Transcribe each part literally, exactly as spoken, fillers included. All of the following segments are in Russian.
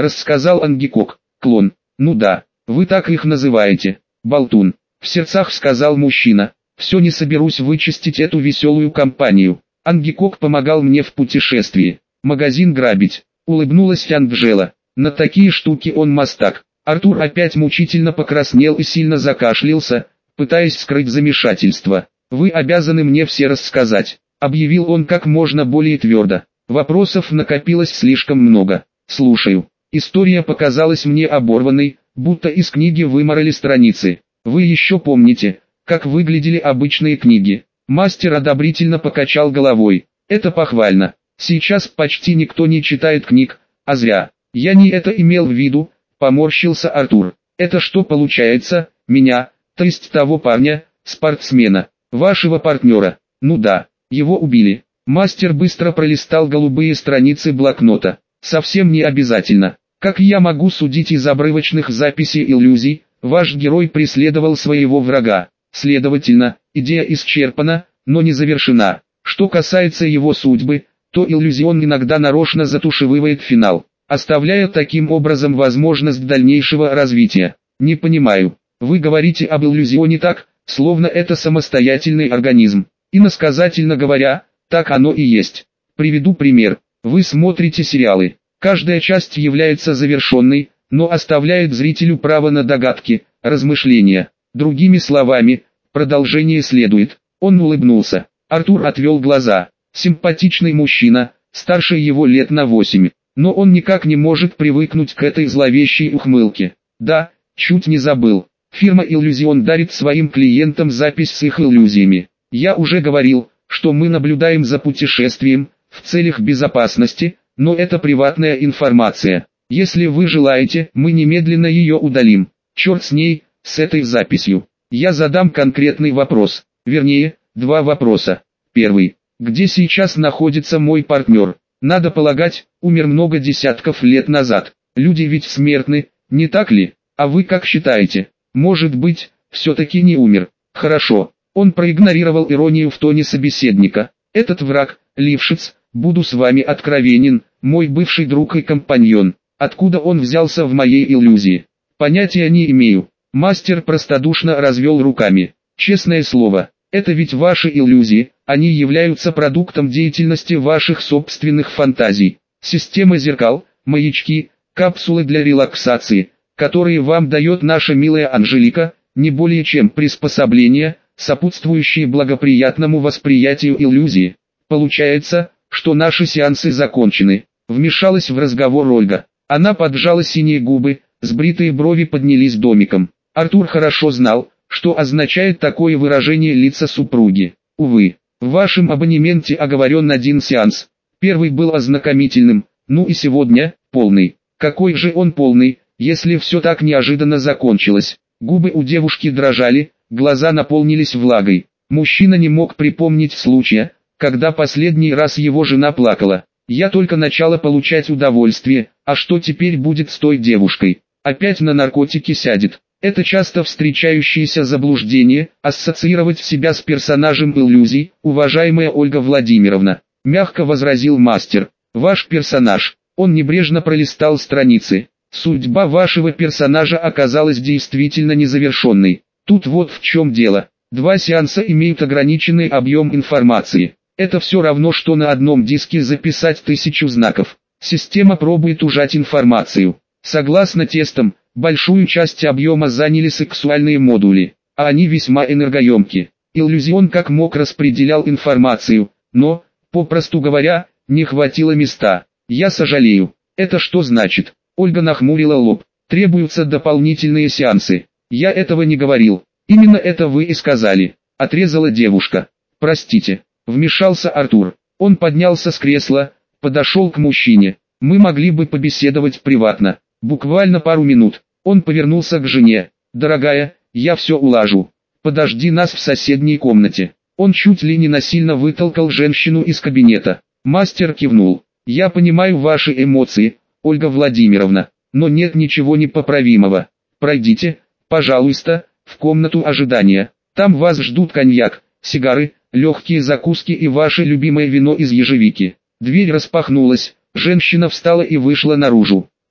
рассказал Ангикок. Клон. Ну да, вы так их называете. Болтун. В сердцах сказал мужчина. Все не соберусь вычистить эту веселую компанию. Ангикок помогал мне в путешествии. Магазин грабить. Улыбнулась Анджела. На такие штуки он мастак. Артур опять мучительно покраснел и сильно закашлялся, пытаясь скрыть замешательство. «Вы обязаны мне все рассказать», — объявил он как можно более твердо. Вопросов накопилось слишком много. «Слушаю». История показалась мне оборванной, будто из книги вымарали страницы. «Вы еще помните, как выглядели обычные книги?» Мастер одобрительно покачал головой. «Это похвально. Сейчас почти никто не читает книг, а зря. Я не это имел в виду», — поморщился Артур. «Это что получается, меня, то есть того парня, спортсмена, вашего партнера?» «Ну да, его убили». Мастер быстро пролистал голубые страницы блокнота. «Совсем не обязательно. Как я могу судить из обрывочных записей иллюзий, ваш герой преследовал своего врага. Следовательно, идея исчерпана, но не завершена. Что касается его судьбы, то иллюзион иногда нарочно затушевывает финал, оставляя таким образом возможность дальнейшего развития. Не понимаю, вы говорите об иллюзионе так, словно это самостоятельный организм. Иносказательно говоря, так оно и есть. Приведу пример. Вы смотрите сериалы. Каждая часть является завершенной, но оставляет зрителю право на догадки, размышления. Другими словами, продолжение следует. Он улыбнулся. Артур отвел глаза. Симпатичный мужчина, старше его лет на восемь. Но он никак не может привыкнуть к этой зловещей ухмылке. Да, чуть не забыл. Фирма Illusion дарит своим клиентам запись с их иллюзиями. Я уже говорил, что мы наблюдаем за путешествием, в целях безопасности, но это приватная информация. Если вы желаете, мы немедленно ее удалим. Черт с ней, с этой записью. Я задам конкретный вопрос. Вернее, два вопроса. Первый. Где сейчас находится мой партнер? Надо полагать, умер много десятков лет назад. Люди ведь смертны, не так ли? А вы как считаете? Может быть, все-таки не умер. Хорошо. Он проигнорировал иронию в тоне собеседника. Этот враг, Лившиц, буду с вами откровенен, мой бывший друг и компаньон. Откуда он взялся в моей иллюзии? Понятия не имею. Мастер простодушно развел руками. Честное слово, это ведь ваши иллюзии, они являются продуктом деятельности ваших собственных фантазий. Система зеркал, маячки, капсулы для релаксации, которые вам дает наша милая Анжелика, не более чем приспособления, сопутствующие благоприятному восприятию иллюзии. Получается, что наши сеансы закончены. Вмешалась в разговор Ольга. Она поджала синие губы, сбритые брови поднялись домиком. Артур хорошо знал, что означает такое выражение лица супруги. Увы, в вашем абонементе оговорен один сеанс. Первый был ознакомительным, ну и сегодня, полный. Какой же он полный, если все так неожиданно закончилось? Губы у девушки дрожали, глаза наполнились влагой. Мужчина не мог припомнить случая, когда последний раз его жена плакала. Я только начала получать удовольствие, а что теперь будет с той девушкой? Опять на наркотики сядет. Это часто встречающееся заблуждение, ассоциировать себя с персонажем иллюзий, уважаемая Ольга Владимировна. Мягко возразил мастер. Ваш персонаж. Он небрежно пролистал страницы. Судьба вашего персонажа оказалась действительно незавершенной. Тут вот в чем дело. Два сеанса имеют ограниченный объем информации. Это все равно, что на одном диске записать тысячу знаков. Система пробует ужать информацию. Согласно тестам, большую часть объема заняли сексуальные модули, а они весьма энергоемки. Иллюзион как мог распределял информацию, но, попросту говоря, не хватило места. Я сожалею. Это что значит? Ольга нахмурила лоб. Требуются дополнительные сеансы. Я этого не говорил. Именно это вы и сказали. Отрезала девушка. Простите. Вмешался Артур. Он поднялся с кресла, подошел к мужчине. Мы могли бы побеседовать приватно. Буквально пару минут. Он повернулся к жене. Дорогая, я все улажу. Подожди нас в соседней комнате. Он чуть ли не насильно вытолкал женщину из кабинета. Мастер кивнул. Я понимаю ваши эмоции, Ольга Владимировна, но нет ничего непоправимого. Пройдите, пожалуйста, в комнату ожидания. Там вас ждут коньяк, сигары, легкие закуски и ваше любимое вино из ежевики. Дверь распахнулась, женщина встала и вышла наружу.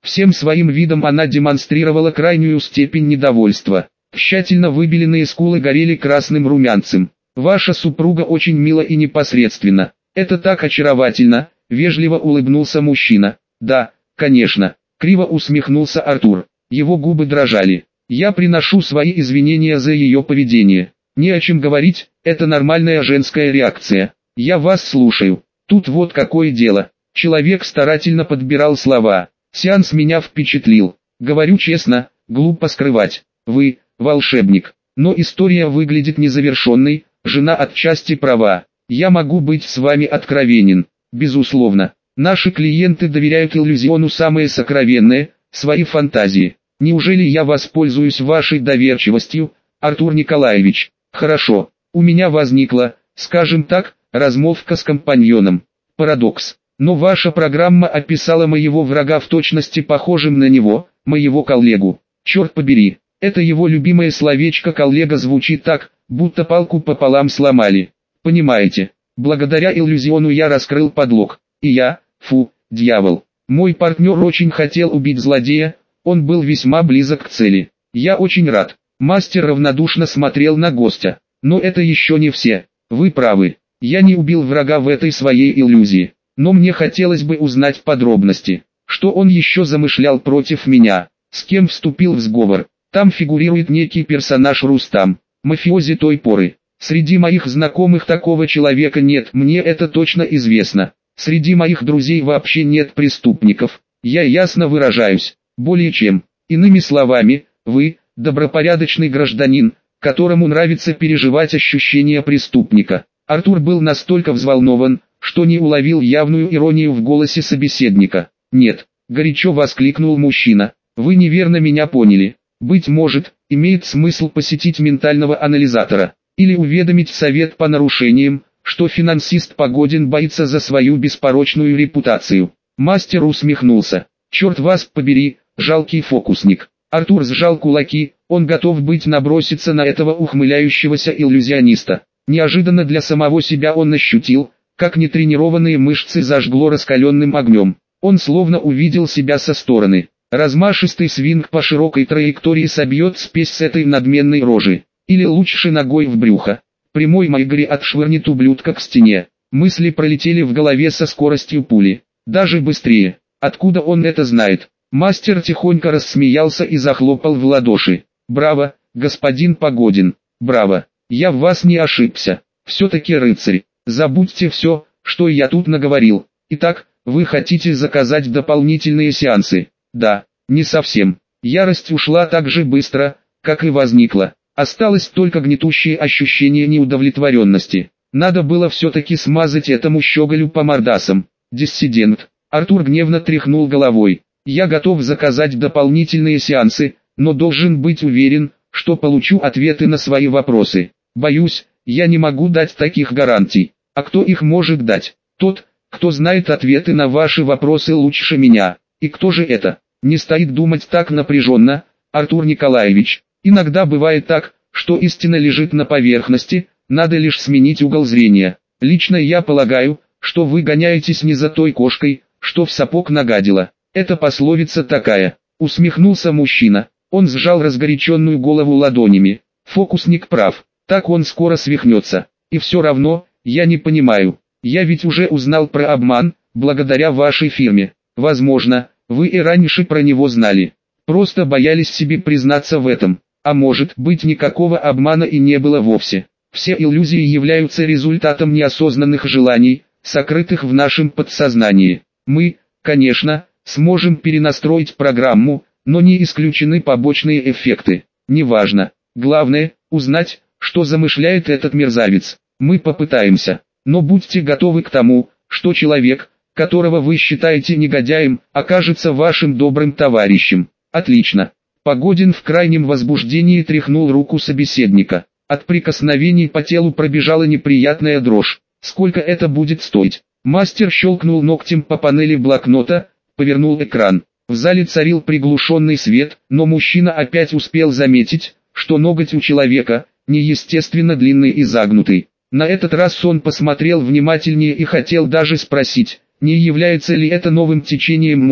Всем своим видом она демонстрировала крайнюю степень недовольства. Тщательно выбеленные скулы горели красным румянцем. «Ваша супруга очень мила и непосредственна. Это так очаровательно», — вежливо улыбнулся мужчина. «Да, конечно», — криво усмехнулся Артур. Его губы дрожали. «Я приношу свои извинения за ее поведение. Не о чем говорить, это нормальная женская реакция. Я вас слушаю. Тут вот какое дело». Человек старательно подбирал слова. «Сеанс меня впечатлил. Говорю честно, глупо скрывать. Вы — волшебник. Но история выглядит незавершенной, жена отчасти права. Я могу быть с вами откровенен. Безусловно. Наши клиенты доверяют иллюзиону самые сокровенные, свои фантазии. Неужели я воспользуюсь вашей доверчивостью, Артур Николаевич? Хорошо. У меня возникла, скажем так, размолвка с компаньоном. Парадокс. Но ваша программа описала моего врага в точности похожим на него, моего коллегу. Черт побери, это его любимое словечко «коллега» звучит так, будто палку пополам сломали. Понимаете, благодаря иллюзиону я раскрыл подлог. И я, фу, дьявол. Мой партнер очень хотел убить злодея, он был весьма близок к цели. Я очень рад. Мастер равнодушно смотрел на гостя. Но это еще не все. Вы правы. Я не убил врага в этой своей иллюзии. Но мне хотелось бы узнать подробности. Что он еще замышлял против меня? С кем вступил в сговор? Там фигурирует некий персонаж Рустам, мафиози той поры. Среди моих знакомых такого человека нет, мне это точно известно. Среди моих друзей вообще нет преступников. Я ясно выражаюсь. Более чем. Иными словами, вы – добропорядочный гражданин, которому нравится переживать ощущения преступника. Артур был настолько взволнован, что не уловил явную иронию в голосе собеседника. «Нет», – горячо воскликнул мужчина, – «вы неверно меня поняли. Быть может, имеет смысл посетить ментального анализатора, или уведомить совет по нарушениям, что финансист Погодин боится за свою беспорочную репутацию». Мастер усмехнулся. «Черт вас побери, жалкий фокусник». Артур сжал кулаки, он готов быть наброситься на этого ухмыляющегося иллюзиониста. Неожиданно для самого себя он ощутил, как нетренированные мышцы зажгло раскаленным огнем. Он словно увидел себя со стороны. Размашистый свинг по широкой траектории собьет спесь с этой надменной рожи. Или лучше ногой в брюхо. Прямой Майгри отшвырнет ублюдка к стене. Мысли пролетели в голове со скоростью пули. Даже быстрее. Откуда он это знает? Мастер тихонько рассмеялся и захлопал в ладоши. «Браво, господин Погодин, браво! Я в вас не ошибся. Все-таки рыцарь. Забудьте все, что я тут наговорил. Итак, вы хотите заказать дополнительные сеансы?» «Да, не совсем. Ярость ушла так же быстро, как и возникла. Осталось только гнетущее ощущение неудовлетворенности. Надо было все-таки смазать этому щеголю по мордасам. Диссидент». Артур гневно тряхнул головой. «Я готов заказать дополнительные сеансы, но должен быть уверен, что получу ответы на свои вопросы. Боюсь, я не могу дать таких гарантий. А кто их может дать? Тот, кто знает ответы на ваши вопросы лучше меня. И кто же это? Не стоит думать так напряженно, Артур Николаевич. Иногда бывает так, что истина лежит на поверхности, надо лишь сменить угол зрения. Лично я полагаю, что вы гоняетесь не за той кошкой, что в сапог нагадила. Это пословица такая». Усмехнулся мужчина. Он сжал разгоряченную голову ладонями. «Фокусник прав. Так он скоро свихнется. И все равно, я не понимаю. Я ведь уже узнал про обман, благодаря вашей фирме. Возможно, вы и раньше про него знали. Просто боялись себе признаться в этом. А может быть, никакого обмана и не было вовсе. Все иллюзии являются результатом неосознанных желаний, сокрытых в нашем подсознании. Мы, конечно, сможем перенастроить программу, но не исключены побочные эффекты. Неважно. Главное, узнать, что замышляет этот мерзавец. Мы попытаемся. Но будьте готовы к тому, что человек, которого вы считаете негодяем, окажется вашим добрым товарищем». «Отлично». Погодин в крайнем возбуждении тряхнул руку собеседника. От прикосновений по телу пробежала неприятная дрожь. «Сколько это будет стоить?» Мастер щелкнул ногтем по панели блокнота, повернул экран. В зале царил приглушенный свет, но мужчина опять успел заметить, что ноготь у человека неестественно длинный и загнутый. На этот раз он посмотрел внимательнее и хотел даже спросить, не является ли это новым течением моды,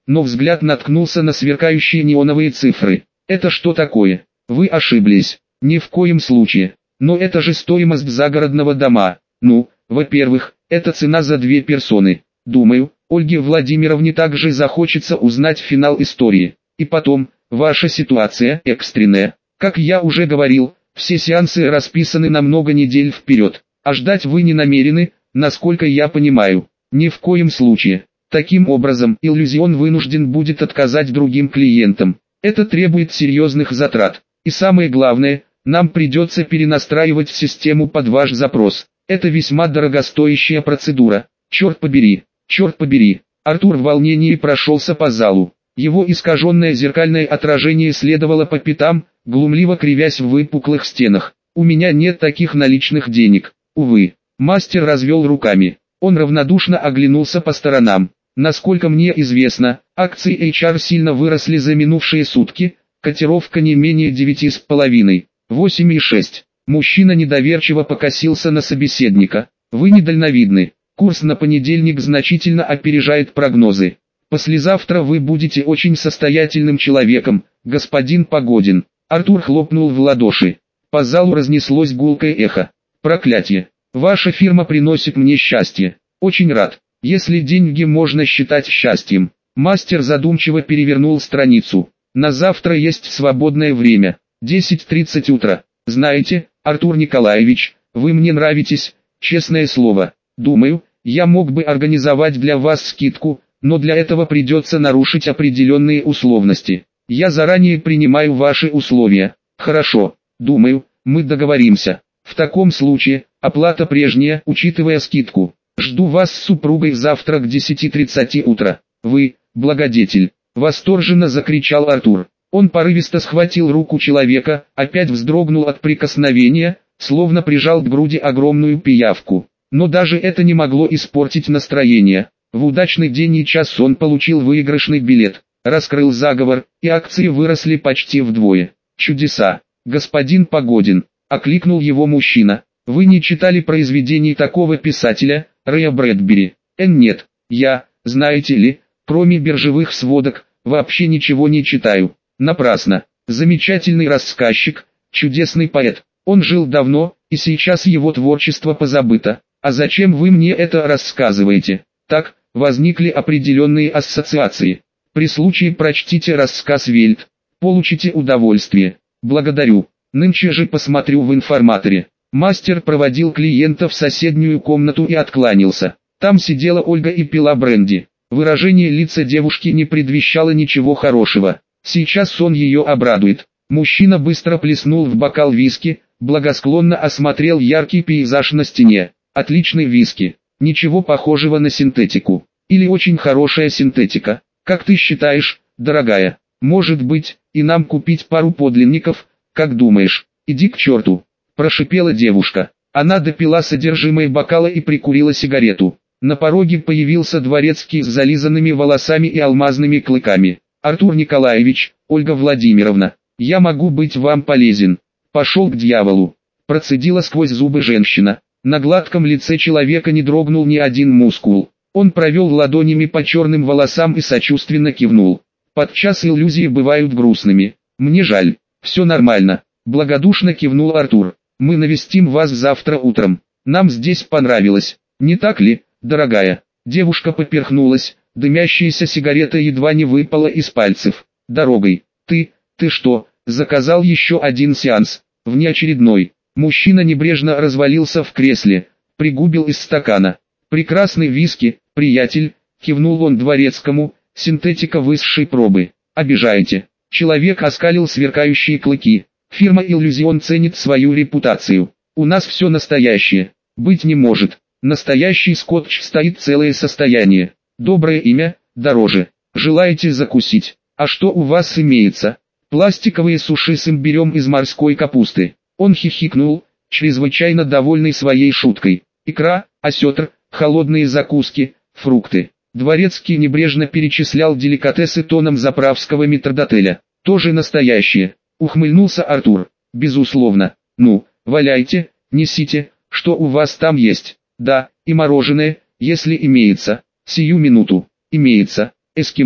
но взгляд наткнулся на сверкающие неоновые цифры. «Это что такое? Вы ошиблись. Ни в коем случае. Но это же стоимость загородного дома. Ну, во-первых, это цена за две персоны. Думаю, Ольге Владимировне также захочется узнать финал истории. И потом, ваша ситуация экстренная. Как я уже говорил, все сеансы расписаны на много недель вперед. А ждать вы не намерены, насколько я понимаю. Ни в коем случае. Таким образом, иллюзион вынужден будет отказать другим клиентам. Это требует серьезных затрат. И самое главное, нам придется перенастраивать систему под ваш запрос. Это весьма дорогостоящая процедура. Черт побери, черт побери. Артур в волнении прошелся по залу. Его искаженное зеркальное отражение следовало по пятам, глумливо кривясь в выпуклых стенах. «У меня нет таких наличных денег, увы». Мастер развел руками. Он равнодушно оглянулся по сторонам. Насколько мне известно, акции эйч ар сильно выросли за минувшие сутки, котировка не менее девяти с половиной, восемь и шесть. Мужчина недоверчиво покосился на собеседника. Вы недальновидны. Курс на понедельник значительно опережает прогнозы. Послезавтра вы будете очень состоятельным человеком, господин Погодин. Артур хлопнул в ладоши. По залу разнеслось гулкое эхо. Проклятие. Ваша фирма приносит мне счастье. Очень рад. Если деньги можно считать счастьем. Мастер задумчиво перевернул страницу. На завтра есть свободное время. десять тридцать утра. Знаете, Артур Николаевич, вы мне нравитесь, честное слово. Думаю, я мог бы организовать для вас скидку, но для этого придется нарушить определенные условности. Я заранее принимаю ваши условия. Хорошо, думаю, мы договоримся. В таком случае, оплата прежняя, учитывая скидку. Жду вас с супругой завтра к десяти тридцати утра. Вы, благодетель, восторженно закричал Артур. Он порывисто схватил руку человека, опять вздрогнул от прикосновения, словно прижал к груди огромную пиявку. Но даже это не могло испортить настроение. В удачный день и час он получил выигрышный билет, раскрыл заговор, и акции выросли почти вдвое. Чудеса. Господин Погодин, окликнул его мужчина. Вы не читали произведений такого писателя, Рэя Брэдбери? Э, нет, я, знаете ли, кроме биржевых сводок, вообще ничего не читаю. Напрасно. Замечательный рассказчик, чудесный поэт. Он жил давно, и сейчас его творчество позабыто. А зачем вы мне это рассказываете? Так, возникли определенные ассоциации. При случае прочтите рассказ Вельт. Получите удовольствие. Благодарю. Нынче же посмотрю в информаторе. Мастер проводил клиента в соседнюю комнату и откланялся. Там сидела Ольга и пила бренди. Выражение лица девушки не предвещало ничего хорошего. Сейчас сон ее обрадует. Мужчина быстро плеснул в бокал виски, благосклонно осмотрел яркий пейзаж на стене. Отличный виски. Ничего похожего на синтетику. Или очень хорошая синтетика. Как ты считаешь, дорогая? Может быть, и нам купить пару подлинников? Как думаешь? Иди к черту. Прошипела девушка. Она допила содержимое бокала и прикурила сигарету. На пороге появился дворецкий с зализанными волосами и алмазными клыками. «Артур Николаевич, Ольга Владимировна, я могу быть вам полезен». «Пошел к дьяволу», процедила сквозь зубы женщина. На гладком лице человека не дрогнул ни один мускул. Он провел ладонями по черным волосам и сочувственно кивнул. «Подчас иллюзии бывают грустными. Мне жаль, все нормально», благодушно кивнул Артур. «Мы навестим вас завтра утром. Нам здесь понравилось, не так ли, дорогая?» Девушка поперхнулась, дымящаяся сигарета едва не выпала из пальцев. «Дорогой, ты, ты что, заказал еще один сеанс, внеочередной?» Мужчина небрежно развалился в кресле, пригубил из стакана. «Прекрасный виски, приятель», кивнул он дворецкому, «синтетика высшей пробы. Обижаете». Человек оскалил сверкающие клыки. «Фирма «Иллюзион» ценит свою репутацию. У нас все настоящее. Быть не может. Настоящий скотч стоит целое состояние. Доброе имя, дороже. Желаете закусить? А что у вас имеется?» «Пластиковые суши с имбирем из морской капусты». Он хихикнул, чрезвычайно довольный своей шуткой. «Икра, осетр, холодные закуски, фрукты». Дворецкий небрежно перечислял деликатесы тоном заправского метрдотеля. «Тоже настоящее», ухмыльнулся Артур. «Безусловно. Ну, валяйте, несите, что у вас там есть?» «Да, и мороженое, если имеется». «Сию минуту. Имеется. Эскимо».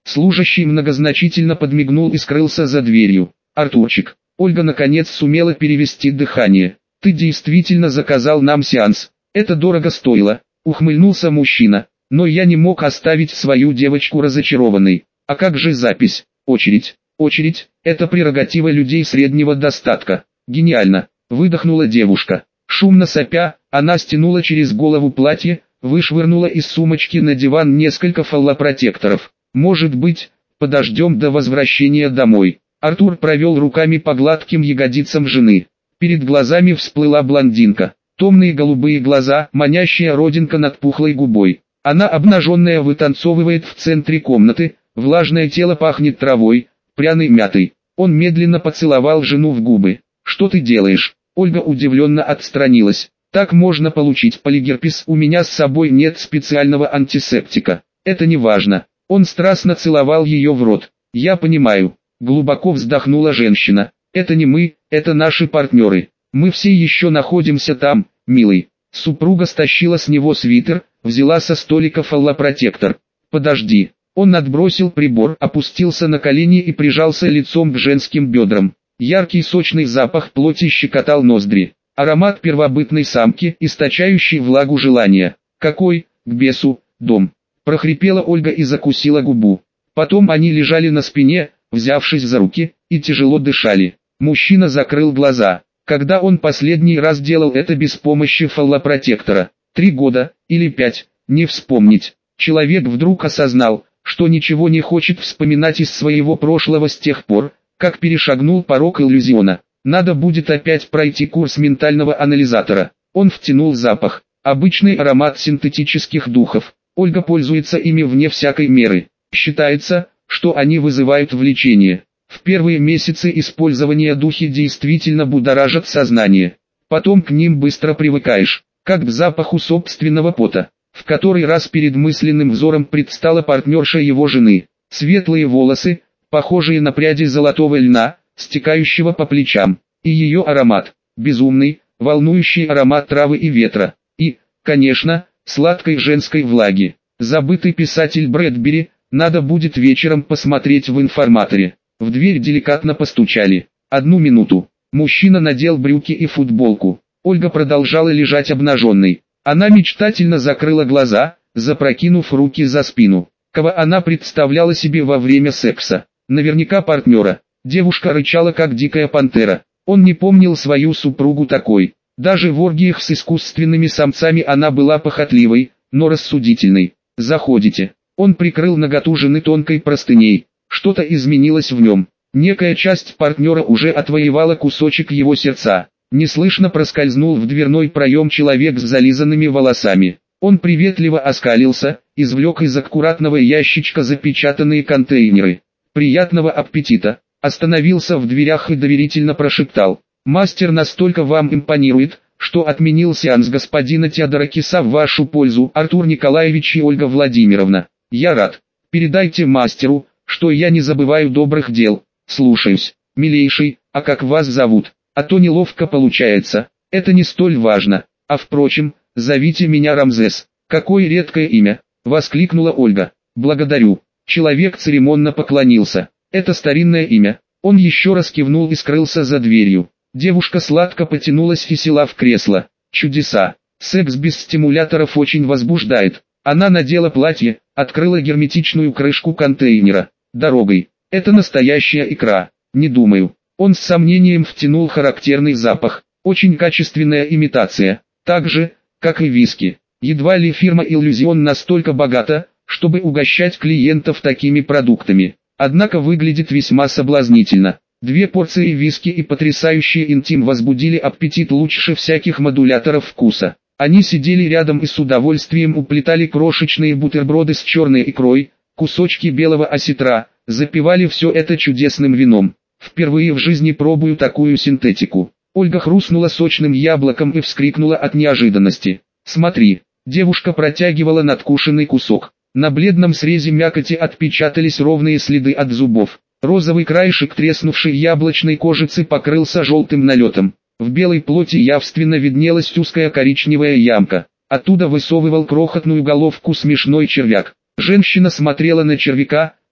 Служащий многозначительно подмигнул и скрылся за дверью. «Артурчик». Ольга наконец сумела перевести дыхание. «Ты действительно заказал нам сеанс. Это дорого стоило», — ухмыльнулся мужчина. «Но я не мог оставить свою девочку разочарованной. А как же запись? Очередь. Очередь – это прерогатива людей среднего достатка». «Гениально», – выдохнула девушка. Шумно сопя, она стянула через голову платье, вышвырнула из сумочки на диван несколько фаллопротекторов. «Может быть, подождем до возвращения домой». Артур провел руками по гладким ягодицам жены. Перед глазами всплыла блондинка. Томные голубые глаза, манящая родинка над пухлой губой. Она обнаженная вытанцовывает в центре комнаты, влажное тело пахнет травой, пряной мятой. Он медленно поцеловал жену в губы. «Что ты делаешь?» Ольга удивленно отстранилась. «Так можно получить полигерпес, у меня с собой нет специального антисептика». «Это не важно». Он страстно целовал ее в рот. «Я понимаю». Глубоко вздохнула женщина. «Это не мы, это наши партнеры. Мы все еще находимся там, милый». Супруга стащила с него свитер, взяла со столика фаллопротектор. «Подожди». Он отбросил прибор, опустился на колени и прижался лицом к женским бедрам. Яркий сочный запах плоти щекотал ноздри. Аромат первобытной самки, источающий влагу желания. «Какой, к бесу, дом?» прохрипела Ольга и закусила губу. Потом они лежали на спине, взявшись за руки, и тяжело дышали. Мужчина закрыл глаза. Когда он последний раз делал это без помощи фаллопротектора? Три года, или пять, не вспомнить. Человек вдруг осознал, что ничего не хочет вспоминать из своего прошлого с тех пор, как перешагнул порог иллюзиона. Надо будет опять пройти курс ментального анализатора. Он втянул запах, обычный аромат синтетических духов. Ольга пользуется ими вне всякой меры. Считается, что они вызывают влечение. В первые месяцы использования духи действительно будоражат сознание. Потом к ним быстро привыкаешь, как к запаху собственного пота. В который раз перед мысленным взором предстала партнерша его жены. Светлые волосы, похожие на пряди золотого льна, стекающего по плечам. И ее аромат, безумный, волнующий аромат травы и ветра. И, конечно, сладкой женской влаги. Забытый писатель Брэдбери, надо будет вечером посмотреть в информаторе. В дверь деликатно постучали. Одну минуту. Мужчина надел брюки и футболку. Ольга продолжала лежать обнаженной. Она мечтательно закрыла глаза, запрокинув руки за спину. Кого она представляла себе во время секса? Наверняка партнера. Девушка рычала как дикая пантера. Он не помнил свою супругу такой. Даже в оргиях с искусственными самцами она была похотливой, но рассудительной. «Заходите». Он прикрыл наготу жены тонкой простыней. Что-то изменилось в нем. Некая часть партнера уже отвоевала кусочек его сердца. Неслышно проскользнул в дверной проем человек с зализанными волосами. Он приветливо оскалился, извлек из аккуратного ящичка запечатанные контейнеры. «Приятного аппетита!» Остановился в дверях и доверительно прошептал. «Мастер настолько вам импонирует, что отменил сеанс господина Теодоракиса в вашу пользу, Артур Николаевич и Ольга Владимировна. Я рад. Передайте мастеру, что я не забываю добрых дел. Слушаюсь. Милейший, а как вас зовут? А то неловко получается. Это не столь важно. А впрочем, зовите меня Рамзес». «Какое редкое имя!» — воскликнула Ольга. «Благодарю». Человек церемонно поклонился. «Это старинное имя». Он еще раз кивнул и скрылся за дверью. Девушка сладко потянулась и села в кресло. Чудеса. Секс без стимуляторов очень возбуждает. Она надела платье, открыла герметичную крышку контейнера. «Дорогой. Это настоящая икра». «Не думаю». Он с сомнением втянул характерный запах. Очень качественная имитация. Так же, как и виски. Едва ли фирма «Иллюзион» настолько богата, чтобы угощать клиентов такими продуктами. Однако выглядит весьма соблазнительно. Две порции виски и потрясающий интим возбудили аппетит лучше всяких модуляторов вкуса. Они сидели рядом и с удовольствием уплетали крошечные бутерброды с черной икрой, кусочки белого осетра, запивали все это чудесным вином. «Впервые в жизни пробую такую синтетику». Ольга хрустнула сочным яблоком и вскрикнула от неожиданности. «Смотри». Девушка протягивала надкушенный кусок. На бледном срезе мякоти отпечатались ровные следы от зубов. Розовый краешек треснувшей яблочной кожицы покрылся желтым налетом. В белой плоти явственно виднелась узкая коричневая ямка. Оттуда высовывал крохотную головку смешной червяк. Женщина смотрела на червяка,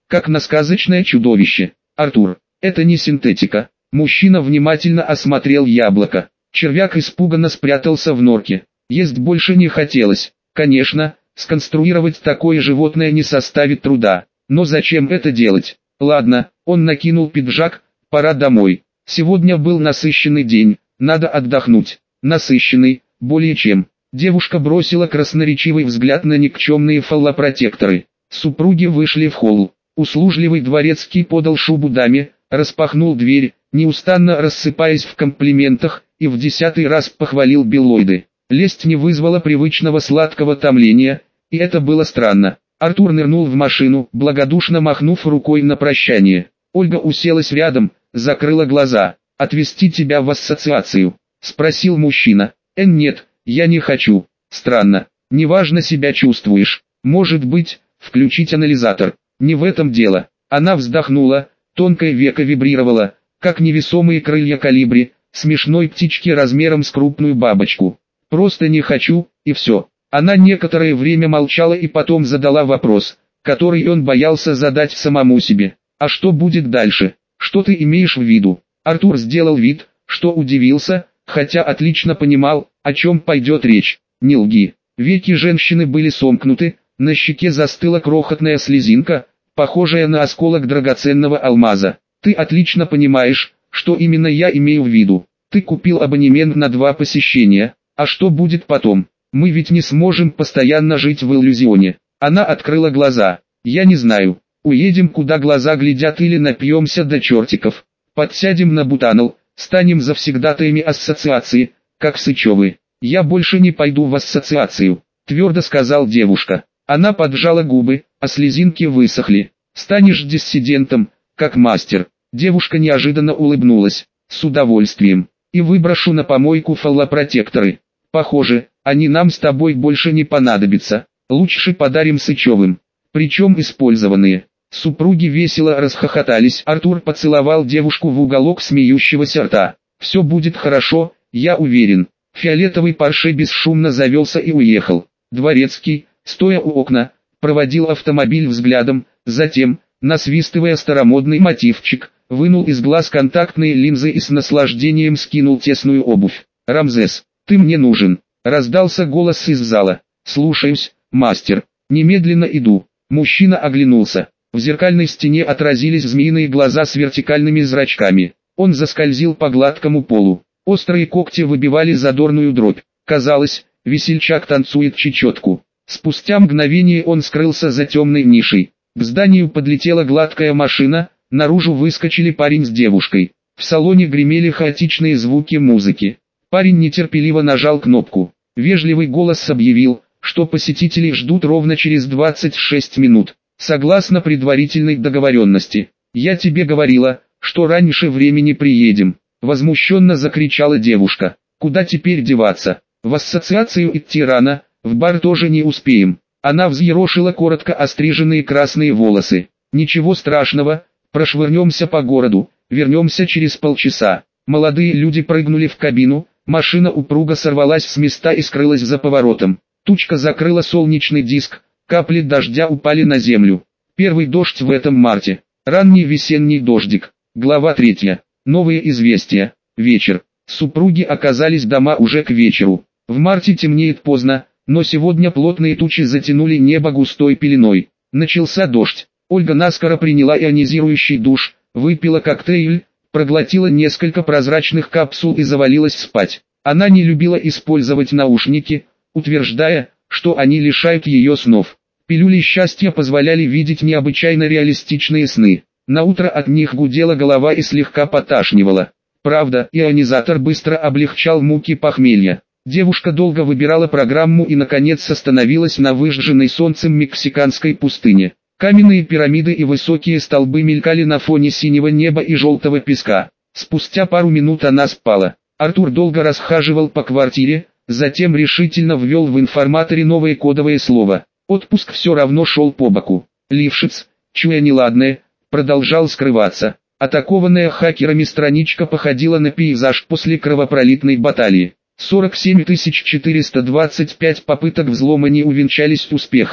как на сказочное чудовище. Артур, это не синтетика. Мужчина внимательно осмотрел яблоко. Червяк испуганно спрятался в норке. Есть больше не хотелось. Конечно, сконструировать такое животное не составит труда. Но зачем это делать? Ладно, он накинул пиджак, пора домой. Сегодня был насыщенный день, надо отдохнуть. Насыщенный, более чем. Девушка бросила красноречивый взгляд на никчемные фаллопротекторы. Супруги вышли в холл. Услужливый дворецкий подал шубу даме, распахнул дверь, неустанно рассыпаясь в комплиментах, и в десятый раз похвалил Беллоиды. Лесть не вызвала привычного сладкого томления, и это было странно. Артур нырнул в машину, благодушно махнув рукой на прощание. Ольга уселась рядом, закрыла глаза. «Отвезти тебя в ассоциацию?» — спросил мужчина. «Э, нет, я не хочу. Странно. Неважно себя чувствуешь. Может быть, включить анализатор. Не в этом дело». Она вздохнула, тонкое веко вибрировало, как невесомые крылья колибри, смешной птички размером с крупную бабочку. «Просто не хочу, и все». Она некоторое время молчала и потом задала вопрос, который он боялся задать самому себе. «А что будет дальше? Что ты имеешь в виду?» Артур сделал вид, что удивился, хотя отлично понимал, о чем пойдет речь. «Не лги». Веки женщины были сомкнуты, на щеке застыла крохотная слезинка, похожая на осколок драгоценного алмаза. «Ты отлично понимаешь, что именно я имею в виду. Ты купил абонемент на два посещения, а что будет потом? Мы ведь не сможем постоянно жить в иллюзионе». Она открыла глаза. «Я не знаю. Уедем куда глаза глядят или напьемся до чертиков. Подсядем на бутанол, станем завсегдатаями ассоциации, как Сычевы». «Я больше не пойду в ассоциацию», — твердо сказал девушка. Она поджала губы, а слезинки высохли. «Станешь диссидентом, как мастер». Девушка неожиданно улыбнулась. «С удовольствием. И выброшу на помойку фаллопротекторы. Похоже, они нам с тобой больше не понадобятся. Лучше подарим Сычевым. Причем использованные». Супруги весело расхохотались. Артур поцеловал девушку в уголок смеющегося рта. «Все будет хорошо, я уверен». Фиолетовый Порше бесшумно завелся и уехал. Дворецкий, стоя у окна, проводил автомобиль взглядом, затем, насвистывая старомодный мотивчик, вынул из глаз контактные линзы и с наслаждением скинул тесную обувь. «Рамзес, ты мне нужен», — раздался голос из зала. «Слушаюсь, мастер. Немедленно иду». Мужчина оглянулся. В зеркальной стене отразились змеиные глаза с вертикальными зрачками. Он заскользил по гладкому полу. Острые когти выбивали задорную дробь. Казалось, весельчак танцует чечетку. Спустя мгновение он скрылся за темной нишей. К зданию подлетела гладкая машина, наружу выскочили парень с девушкой. В салоне гремели хаотичные звуки музыки. Парень нетерпеливо нажал кнопку. Вежливый голос объявил, что посетителей ждут ровно через двадцать шесть минут. Согласно предварительной договоренности. «Я тебе говорила, что раньше времени приедем», — возмущенно закричала девушка. «Куда теперь деваться? В ассоциацию идти рано, в бар тоже не успеем». Она взъерошила коротко остриженные красные волосы. «Ничего страшного, прошвырнемся по городу, вернемся через полчаса». Молодые люди прыгнули в кабину, машина упруго сорвалась с места и скрылась за поворотом. Тучка закрыла солнечный диск, капли дождя упали на землю. Первый дождь в этом марте. Ранний весенний дождик. Глава третья. Новые известия. Вечер. Супруги оказались дома уже к вечеру. В марте темнеет поздно, но сегодня плотные тучи затянули небо густой пеленой. Начался дождь. Ольга наскоро приняла ионизирующий душ, выпила коктейль, проглотила несколько прозрачных капсул и завалилась спать. Она не любила использовать наушники, утверждая, что они лишают ее снов. Пилюли счастья позволяли видеть необычайно реалистичные сны. Наутро от них гудела голова и слегка поташнивала. Правда, ионизатор быстро облегчал муки похмелья. Девушка долго выбирала программу и наконец остановилась на выжженной солнцем мексиканской пустыне. Каменные пирамиды и высокие столбы мелькали на фоне синего неба и желтого песка. Спустя пару минут она спала. Артур долго расхаживал по квартире, затем решительно ввел в информаторе новое кодовое слово. Отпуск все равно шел по боку. Лившиц, чуя неладное, продолжал скрываться. Атакованная хакерами страничка походила на пейзаж после кровопролитной баталии. сорок семь тысяч четыреста двадцать пять попыток взлома не увенчались успехом.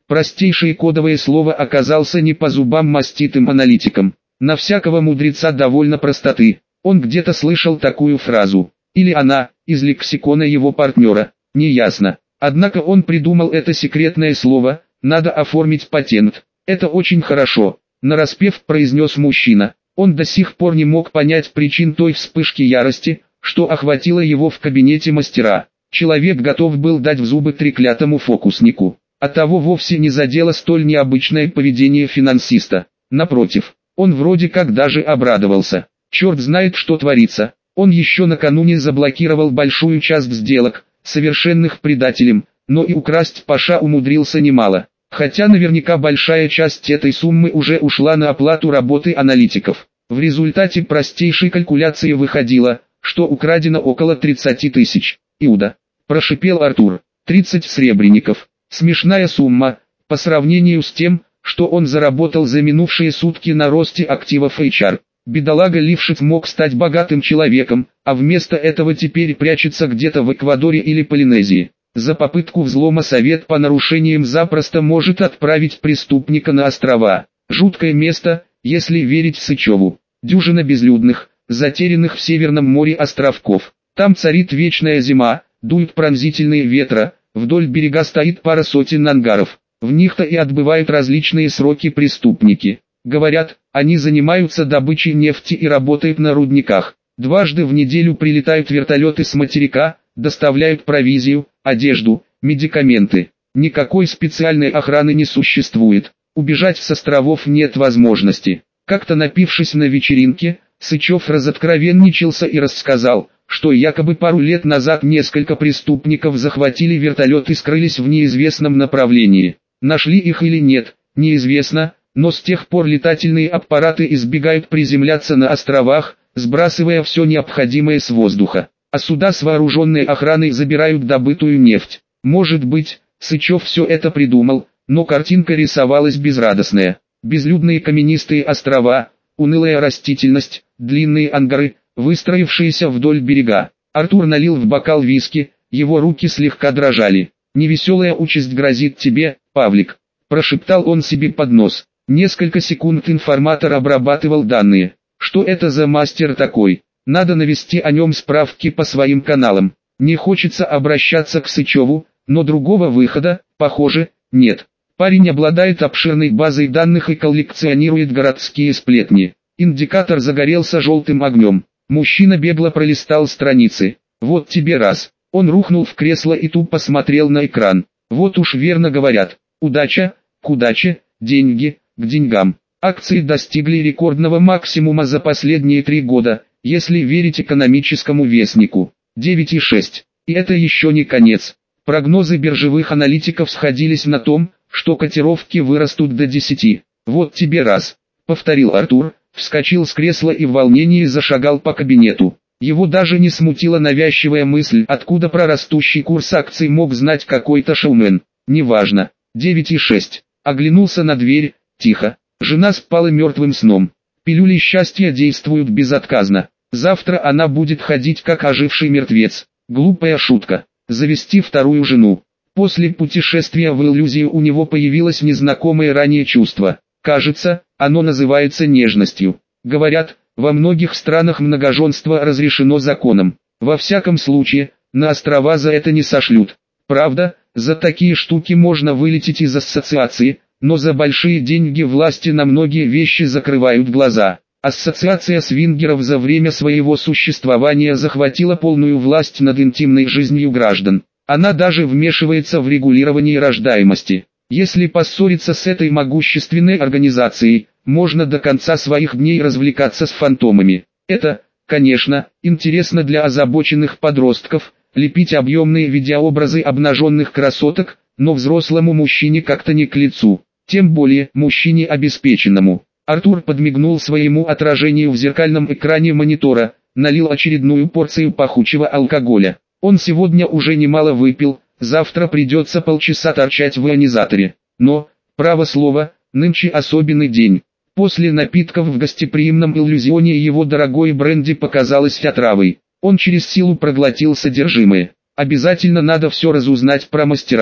Простейшее кодовое слово оказался не по зубам маститым аналитикам. На всякого мудреца довольно простоты. Он где-то слышал такую фразу. Или она, из лексикона его партнера, неясно. Однако он придумал это секретное слово, надо оформить патент. Это очень хорошо, нараспев произнес мужчина. Он до сих пор не мог понять причин той вспышки ярости, что охватило его в кабинете мастера. Человек готов был дать в зубы треклятому фокуснику. А того вовсе не задело столь необычное поведение финансиста. Напротив, он вроде как даже обрадовался. Черт знает, что творится. Он еще накануне заблокировал большую часть сделок, совершенных предателем, но и украсть Паша умудрился немало. Хотя наверняка большая часть этой суммы уже ушла на оплату работы аналитиков. В результате простейшей калькуляции выходило, что украдено около тридцати тысяч. «Иуда», – прошипел Артур, – тридцать сребреников. Смешная сумма, по сравнению с тем, что он заработал за минувшие сутки на росте активов эйч ар. Бедолага Лившиц мог стать богатым человеком, а вместо этого теперь прячется где-то в Эквадоре или Полинезии. За попытку взлома совет по нарушениям запросто может отправить преступника на острова. Жуткое место, если верить Сычеву. Дюжина безлюдных, затерянных в Северном море островков. Там царит вечная зима, дуют пронзительные ветра, вдоль берега стоит пара сотен ангаров. В них-то и отбывают различные сроки преступники. Говорят, они занимаются добычей нефти и работают на рудниках. Дважды в неделю прилетают вертолеты с материка, доставляют провизию, одежду, медикаменты. Никакой специальной охраны не существует. Убежать с островов нет возможности. Как-то напившись на вечеринке, Сычев разоткровенничался и рассказал, что якобы пару лет назад несколько преступников захватили вертолет и скрылись в неизвестном направлении. Нашли их или нет, неизвестно, но с тех пор летательные аппараты избегают приземляться на островах, сбрасывая все необходимое с воздуха. А суда с вооруженной охраной забирают добытую нефть. Может быть, Сычев все это придумал, но картинка рисовалась безрадостная. Безлюдные каменистые острова, унылая растительность, длинные ангары, выстроившиеся вдоль берега. Артур налил в бокал виски, его руки слегка дрожали. «Невеселая участь грозит тебе, Павлик», – прошептал он себе под нос. Несколько секунд информатор обрабатывал данные. Что это за мастер такой? Надо навести о нем справки по своим каналам. Не хочется обращаться к Сычеву, но другого выхода, похоже, нет. Парень обладает обширной базой данных и коллекционирует городские сплетни. Индикатор загорелся желтым огнем. Мужчина бегло пролистал страницы. Вот тебе раз. Он рухнул в кресло и тупо смотрел на экран. Вот уж верно говорят. Удача, к удаче, деньги, к деньгам. Акции достигли рекордного максимума за последние три года, если верить экономическому вестнику. девять и шесть. И это еще не конец. Прогнозы биржевых аналитиков сходились на том, что котировки вырастут до десяти. Вот тебе раз. Повторил Артур, вскочил с кресла и в волнении зашагал по кабинету. Его даже не смутила навязчивая мысль, откуда про растущий курс акций мог знать какой-то шоумен. Неважно. девять и шесть. Оглянулся на дверь, тихо. Жена спала мертвым сном. Пилюли счастья действуют безотказно. Завтра она будет ходить как оживший мертвец. Глупая шутка. Завести вторую жену. После путешествия в иллюзию у него появилось незнакомое ранее чувство. Кажется, оно называется нежностью. Говорят, во многих странах многоженство разрешено законом. Во всяком случае, на острова за это не сошлют. Правда, за такие штуки можно вылететь из ассоциации, но за большие деньги власти на многие вещи закрывают глаза. Ассоциация свингеров за время своего существования захватила полную власть над интимной жизнью граждан. Она даже вмешивается в регулирование рождаемости. Если поссориться с этой могущественной организацией, можно до конца своих дней развлекаться с фантомами. Это, конечно, интересно для озабоченных подростков, лепить объемные видеообразы обнаженных красоток, но взрослому мужчине как-то не к лицу. Тем более, мужчине обеспеченному. Артур подмигнул своему отражению в зеркальном экране монитора, налил очередную порцию пахучего алкоголя. Он сегодня уже немало выпил, завтра придется полчаса торчать в ионизаторе. Но, право слово, нынче особенный день. После напитков в гостеприимном иллюзионе его дорогой бренди показалось отравой. Он через силу проглотил содержимое. Обязательно надо все разузнать про мастера.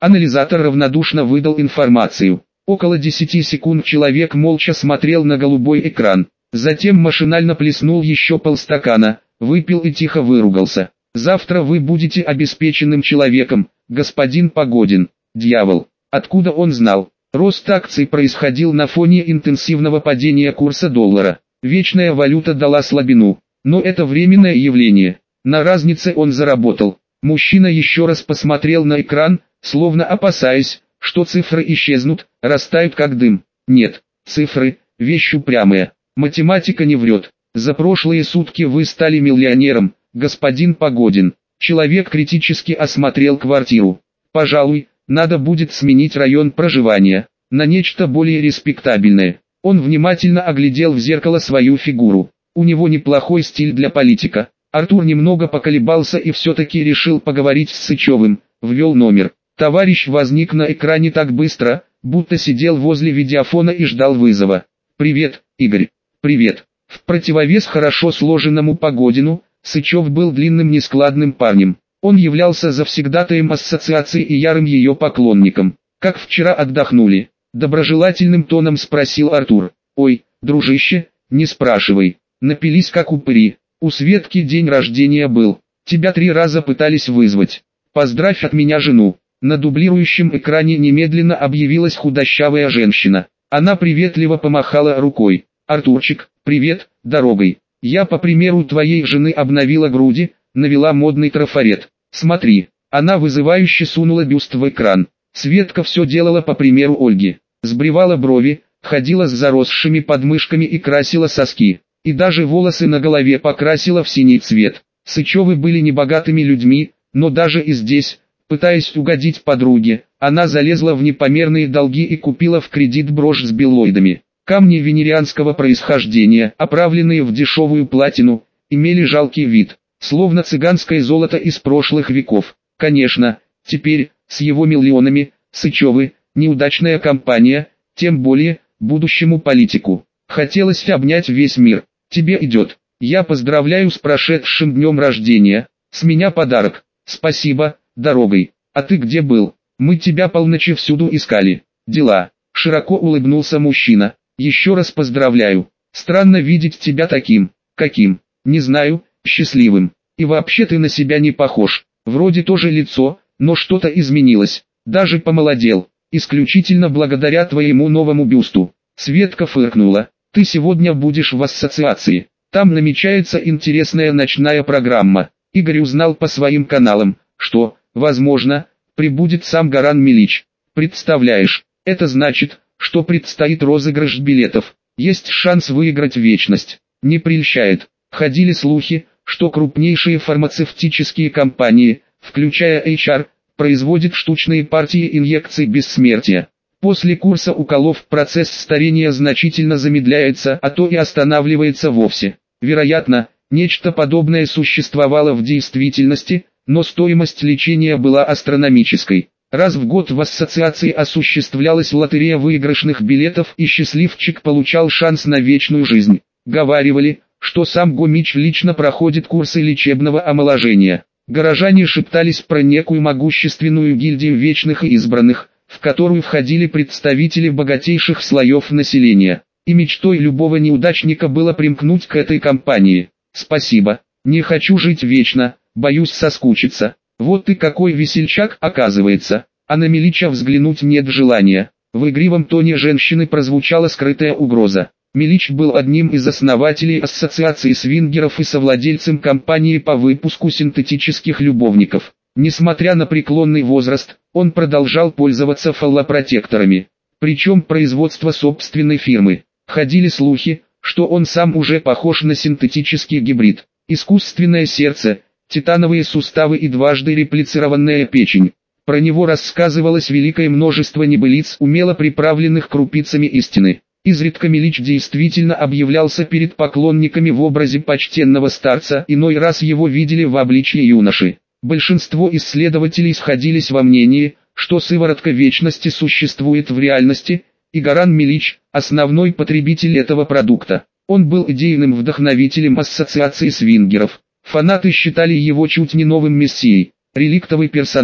Анализатор равнодушно выдал информацию. Около десяти секунд человек молча смотрел на голубой экран. Затем машинально плеснул еще полстакана, выпил и тихо выругался. «Завтра вы будете обеспеченным человеком, господин Погодин». Дьявол! Откуда он знал? Рост акций происходил на фоне интенсивного падения курса доллара. Вечная валюта дала слабину. Но это временное явление. На разнице он заработал. Мужчина еще раз посмотрел на экран, словно опасаясь, что цифры исчезнут, растают как дым. Нет, цифры – вещь упрямая. Математика не врет. За прошлые сутки вы стали миллионером, господин Погодин. Человек критически осмотрел квартиру. Пожалуй, надо будет сменить район проживания на нечто более респектабельное. Он внимательно оглядел в зеркало свою фигуру. У него неплохой стиль для политика. Артур немного поколебался и все-таки решил поговорить с Сычевым, ввел номер. Товарищ возник на экране так быстро, будто сидел возле видеофона и ждал вызова. «Привет, Игорь». «Привет». В противовес хорошо сложенному Погодину, Сычев был длинным нескладным парнем. Он являлся завсегдатаем ассоциации и ярым ее поклонником. «Как вчера отдохнули?» – доброжелательным тоном спросил Артур. «Ой, дружище, не спрашивай. Напились как упыри. У Светки день рождения был. Тебя три раза пытались вызвать. Поздравь от меня жену». На дублирующем экране немедленно объявилась худощавая женщина. Она приветливо помахала рукой. «Артурчик, привет, дорогой. Я по примеру твоей жены обновила груди, навела модный трафарет. Смотри». Она вызывающе сунула бюст в экран. Светка все делала по примеру Ольги. Сбривала брови, ходила с заросшими подмышками и красила соски. И даже волосы на голове покрасила в синий цвет. Сычевы были небогатыми людьми, но даже и здесь, пытаясь угодить подруге, она залезла в непомерные долги и купила в кредит брошь с беллоидами. Камни венерианского происхождения, оправленные в дешевую платину, имели жалкий вид, словно цыганское золото из прошлых веков. Конечно, теперь, с его миллионами, Сычевы, неудачная компания, тем более, будущему политику. Хотелось обнять весь мир. «Тебе идет. Я поздравляю с прошедшим днем рождения. С меня подарок. Спасибо, дорогой. А ты где был? Мы тебя полночи всюду искали. Дела». Широко улыбнулся мужчина. «Еще раз поздравляю. Странно видеть тебя таким». «Каким?» «Не знаю, счастливым. И вообще ты на себя не похож. Вроде тоже лицо, но что-то изменилось. Даже помолодел. Исключительно благодаря твоему новому бюсту». Светка фыркнула. «Ты сегодня будешь в ассоциации. Там намечается интересная ночная программа». Игорь узнал по своим каналам, что, возможно, прибудет сам Горан Милич. Представляешь, это значит, что предстоит розыгрыш билетов. Есть шанс выиграть вечность. Не прельщает. Ходили слухи, что крупнейшие фармацевтические компании, включая эйч ар, производят штучные партии инъекций бессмертия. После курса уколов процесс старения значительно замедляется, а то и останавливается вовсе. Вероятно, нечто подобное существовало в действительности, но стоимость лечения была астрономической. Раз в год в ассоциации осуществлялась лотерея выигрышных билетов и счастливчик получал шанс на вечную жизнь. Говаривали, что сам Гомич лично проходит курсы лечебного омоложения. Горожане шептались про некую могущественную гильдию вечных и избранных, в которую входили представители богатейших слоев населения. И мечтой любого неудачника было примкнуть к этой компании. «Спасибо, не хочу жить вечно, боюсь соскучиться». «Вот ты какой весельчак, оказывается». А на Милича взглянуть нет желания. В игривом тоне женщины прозвучала скрытая угроза. Милич был одним из основателей ассоциации свингеров и совладельцем компании по выпуску синтетических любовников. Несмотря на преклонный возраст, он продолжал пользоваться фаллопротекторами. Причем производство собственной фирмы. Ходили слухи, что он сам уже похож на синтетический гибрид. Искусственное сердце, титановые суставы и дважды реплицированная печень. Про него рассказывалось великое множество небылиц, умело приправленных крупицами истины. Изредка Милич действительно объявлялся перед поклонниками в образе почтенного старца, иной раз его видели в обличье юноши. Большинство исследователей сходились во мнении, что сыворотка вечности существует в реальности, и Горан Милич – основной потребитель этого продукта. Он был идейным вдохновителем ассоциации свингеров. Фанаты считали его чуть не новым мессией, реликтовый персонаж.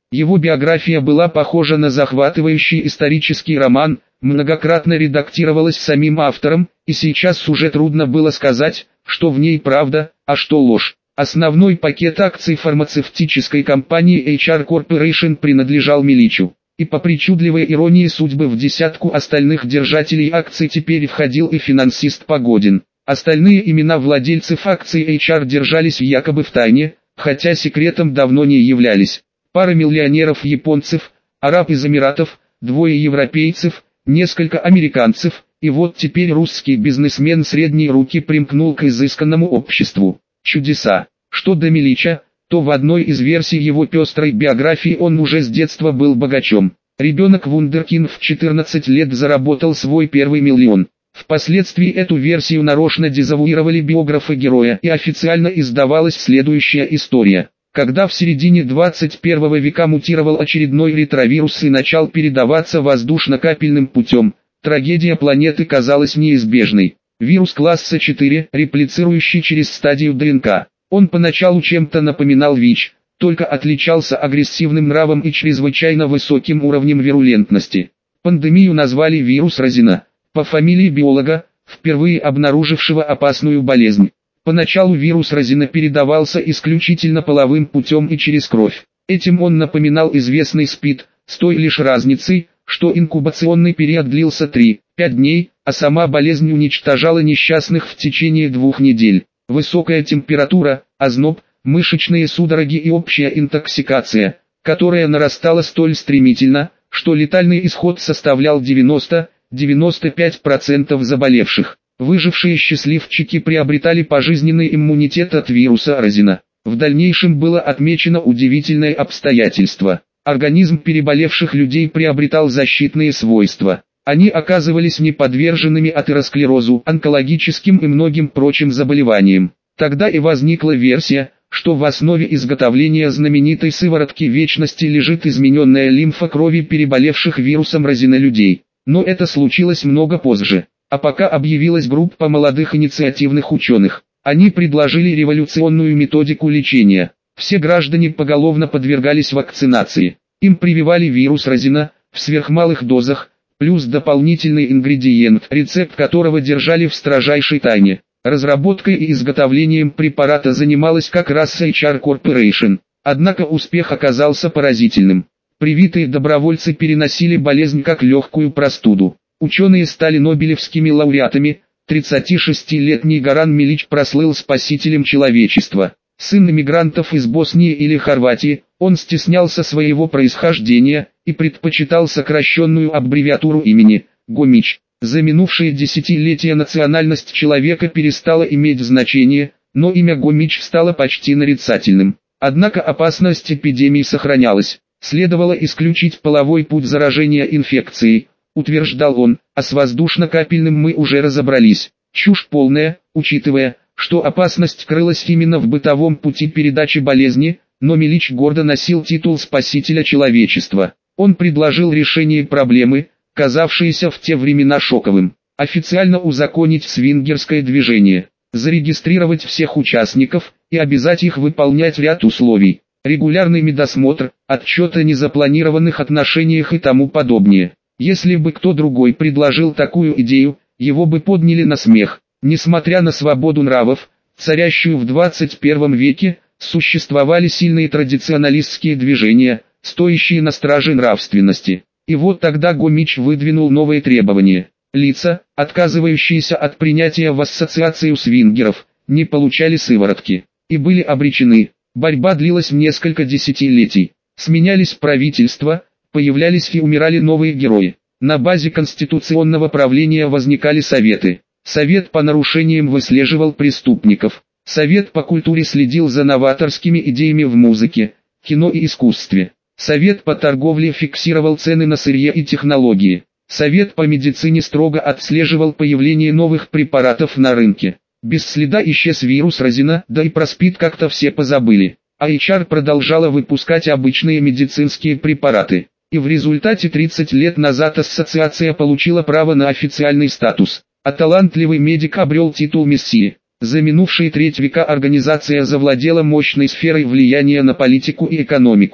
Его биография была похожа на захватывающий исторический роман, многократно редактировалась самим автором, и сейчас уже трудно было сказать, что в ней правда, а что ложь. Основной пакет акций фармацевтической компании эйч ар Corporation принадлежал Миличу, и по причудливой иронии судьбы в десятку остальных держателей акций теперь входил и финансист Погодин. Остальные имена владельцев акций эйч ар держались якобы в тайне, хотя секретом давно не являлись. Пара миллионеров-японцев, араб из Эмиратов, двое европейцев, несколько американцев, и вот теперь русский бизнесмен средней руки примкнул к изысканному обществу. Чудеса. Что до Милича, то в одной из версий его пестрой биографии он уже с детства был богачом. Ребенок-вундеркинд в четырнадцать лет заработал свой первый миллион. Впоследствии эту версию нарочно дезавуировали биографы героя, и официально издавалась следующая история. Когда в середине двадцать первого века мутировал очередной ретровирус и начал передаваться воздушно-капельным путем, трагедия планеты казалась неизбежной. Вирус класса четыре, реплицирующий через стадию ДНК. Он поначалу чем-то напоминал ВИЧ, только отличался агрессивным нравом и чрезвычайно высоким уровнем вирулентности. Пандемию назвали вирус Розина, по фамилии биолога, впервые обнаружившего опасную болезнь. Поначалу вирус Розина передавался исключительно половым путем и через кровь. Этим он напоминал известный СПИД, с той лишь разницей, что инкубационный период длился три-пять дней, а сама болезнь уничтожала несчастных в течение двух недель. Высокая температура, озноб, мышечные судороги и общая интоксикация, которая нарастала столь стремительно, что летальный исход составлял девяносто-девяносто пять процентов заболевших. Выжившие счастливчики приобретали пожизненный иммунитет от вируса Розина. В дальнейшем было отмечено удивительное обстоятельство. Организм переболевших людей приобретал защитные свойства. Они оказывались неподверженными атеросклерозу, онкологическим и многим прочим заболеваниям. Тогда и возникла версия, что в основе изготовления знаменитой сыворотки вечности лежит измененная лимфа крови переболевших вирусом Розина людей. Но это случилось много позже. А пока объявилась группа молодых инициативных ученых. Они предложили революционную методику лечения. Все граждане поголовно подвергались вакцинации. Им прививали вирус Розина, в сверхмалых дозах, плюс дополнительный ингредиент, рецепт которого держали в строжайшей тайне. Разработкой и изготовлением препарата занималась как раз эйч ар Corporation. Однако успех оказался поразительным. Привитые добровольцы переносили болезнь как легкую простуду. Ученые стали нобелевскими лауреатами. тридцатишестилетний Горан Милич прослыл спасителем человечества. Сын эмигрантов из Боснии или Хорватии, он стеснялся своего происхождения и предпочитал сокращенную аббревиатуру имени – Гомич. За минувшие десятилетия национальность человека перестала иметь значение, но имя Гомич стало почти нарицательным. Однако опасность эпидемии сохранялась. Следовало исключить половой путь заражения инфекцией, утверждал он, а с воздушно-капельным мы уже разобрались. Чушь полная, учитывая, что опасность крылась именно в бытовом пути передачи болезни, но Милич гордо носил титул спасителя человечества. Он предложил решение проблемы, казавшееся в те времена шоковым. Официально узаконить свингерское движение, зарегистрировать всех участников и обязать их выполнять ряд условий. Регулярный медосмотр, отчет о незапланированных отношениях и тому подобное. Если бы кто другой предложил такую идею, его бы подняли на смех. Несмотря на свободу нравов, царящую в двадцать первом веке, существовали сильные традиционалистские движения, стоящие на страже нравственности. И вот тогда Гомич выдвинул новые требования. Лица, отказывающиеся от принятия в ассоциацию свингеров, не получали сыворотки и были обречены. Борьба длилась несколько десятилетий. Сменялись правительства, появлялись и умирали новые герои. На базе конституционного правления возникали советы. Совет по нарушениям выслеживал преступников. Совет по культуре следил за новаторскими идеями в музыке, кино и искусстве. Совет по торговле фиксировал цены на сырье и технологии. Совет по медицине строго отслеживал появление новых препаратов на рынке. Без следа исчез вирус Розина, да и про СПИД как-то все позабыли. А эйч ар продолжала выпускать обычные медицинские препараты. И в результате тридцать лет назад ассоциация получила право на официальный статус. А талантливый медик обрел титул мессии. За минувшие треть века организация завладела мощной сферой влияния на политику и экономику.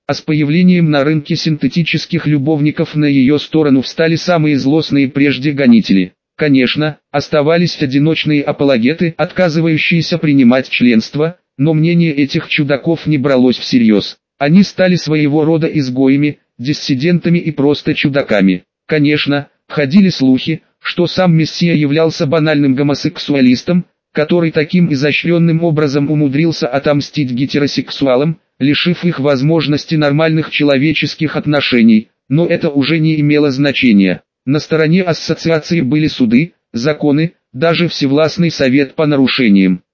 а с появлением на рынке синтетических любовников на ее сторону встали самые злостные прежде гонители. Конечно, оставались одиночные апологеты, отказывающиеся принимать членство, но мнение этих чудаков не бралось всерьез. Они стали своего рода изгоями, диссидентами и просто чудаками. Конечно, ходили слухи, что сам Мессия являлся банальным гомосексуалистом, который таким изощренным образом умудрился отомстить гетеросексуалам, лишив их возможности нормальных человеческих отношений, но это уже не имело значения. На стороне ассоциации были суды, законы, даже всевластный совет по нарушениям.